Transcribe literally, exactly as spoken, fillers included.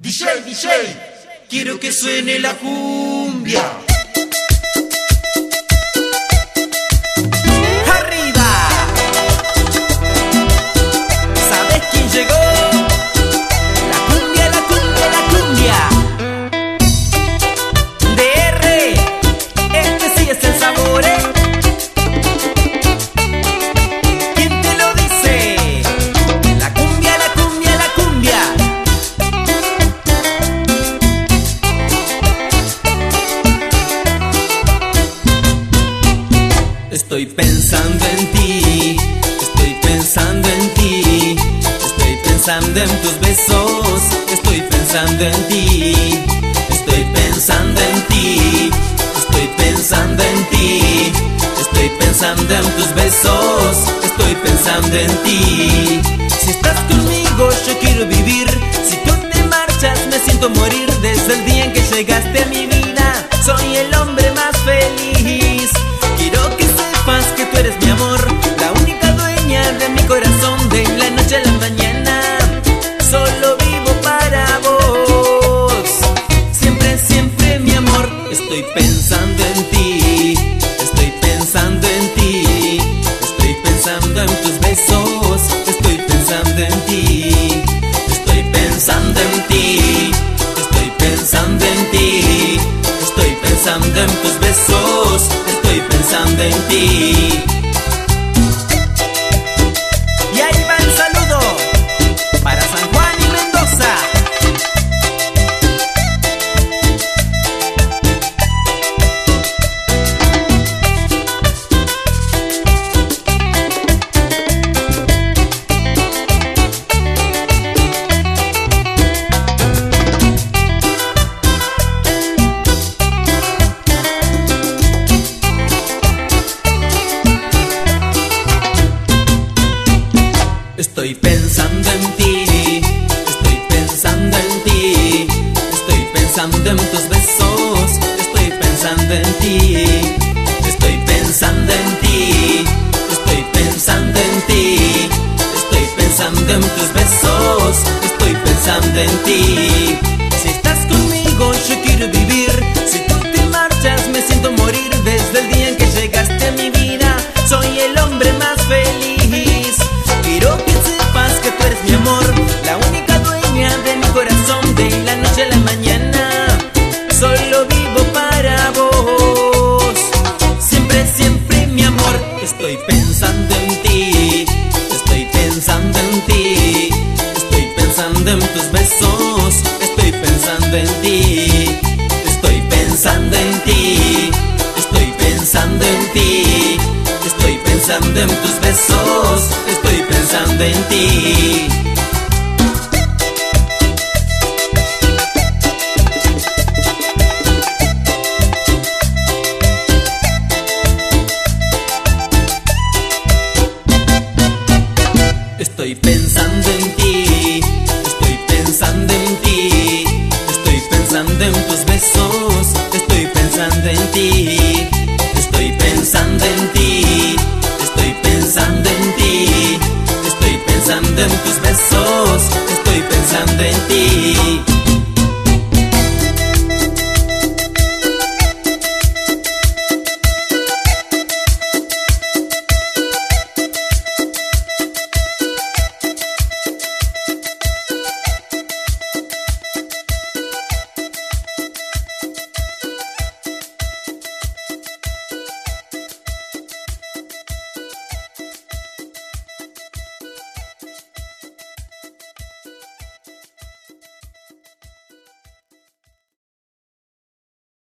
D J, D J, quiero que suene la cumbia. ¡Arriba! ¿Sabes quién llegó? La cumbia, la cumbia, la cumbia. D R, este sí es el sabor, ¿eh? ¿Quién te lo dice? La cumbia, la cumbia, la cumbia. Estoy pensando en ti, estoy pensando en ti, estoy pensando en tus besos, estoy pensando en ti, estoy pensando en ti, estoy pensando en ti, estoy pensando en tus besos, estoy pensando en ti. Si estás conmigo yo quiero vivir, si tú te marchas me siento morir. Desde el día en que llegaste a mi vida soy el hombre más feliz. Quiero que sepas que tú eres mi amor, la única dueña de mi corazón. De la noche a la mañana solo vivo para vos. Siempre, siempre mi amor. Estoy pensando en ti, estoy pensando en ti, estoy pensando en tus besos, estoy pensando en ti, estoy pensando en ti, estoy pensando en ti, estoy pensando en tus besos, estoy pensando en ti. Y ahí va el saludo para San Juan y Mendoza. Estoy pensando en ti, estoy pensando en ti, estoy pensando en tus besos, estoy pensando en ti, estoy pensando en ti, estoy pensando en ti, estoy pensando en tus besos, estoy pensando en ti. Si estás conmigo yo quiero vivir, si tú te marchas me siento morir. Desde el día en que llegaste a mi vida soy el hombre más feliz. Quiero que sepas que tú eres mi amor, la única dueña de mi corazón. De la noche a la mañana solo vivo para vos. Siempre, siempre mi amor. Estoy pensando en ti, estoy pensando en ti, estoy pensando en tus besos, estoy pensando en ti, estoy pensando en ti, estoy pensando en ti, estoy pensando en tus besos, estoy pensando en ti.